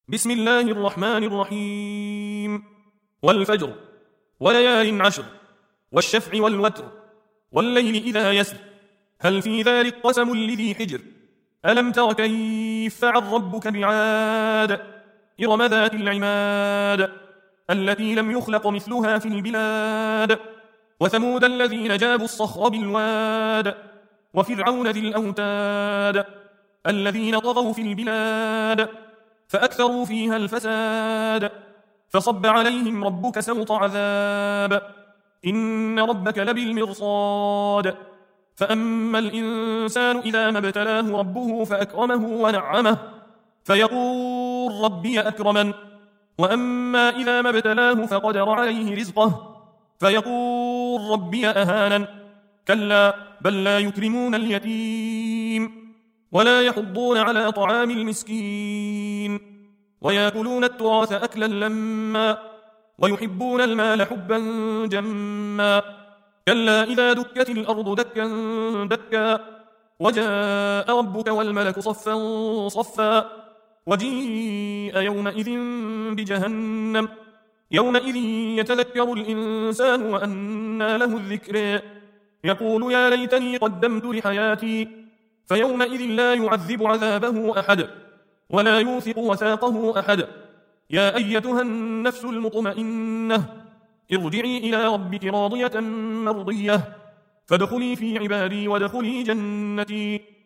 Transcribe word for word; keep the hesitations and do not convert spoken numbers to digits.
بسم الله الرحمن الرحيم. والفجر وليال عشر والشفع والوتر والليل إذا يسر هل في ذلك قسم لذي حجر ألم تر كيف فعل ربك بعاد إرم ذات العماد التي لم يخلق مثلها في البلاد وثمود الذين جابوا الصخر بالواد وفرعون ذي الأوتاد الذين طغوا في البلاد فأكثروا فيها الفساد فصب عليهم ربك سوط عذاب إن ربك لبالمرصاد فأما الإنسان إذا ما ابتلاه ربه فأكرمه ونعمه فيقول ربي أكرمن وأما إذا ما ابتلاه فقدر عليه رزقه فيقول ربي أهانن كلا بل لا يكرمون اليتيم ولا يحضون على طعام المسكين ويأكلون التراث أكلا لما ويحبون المال حبا جما كلا إذا دكت الأرض دكا دكا وجاء ربك والملك صفا صفا وجيء يومئذ بجهنم يومئذ يتذكر الإنسان وأنى له الذكر يقول يا ليتني قدمت لحياتي فيومئذ لا يعذب عذابه أحد ولا يوثق وثاقه أحد يا أيتها النفس المطمئنة ارجعي إلى ربك راضية مرضية فادخلي في عبادي وادخلي جنتي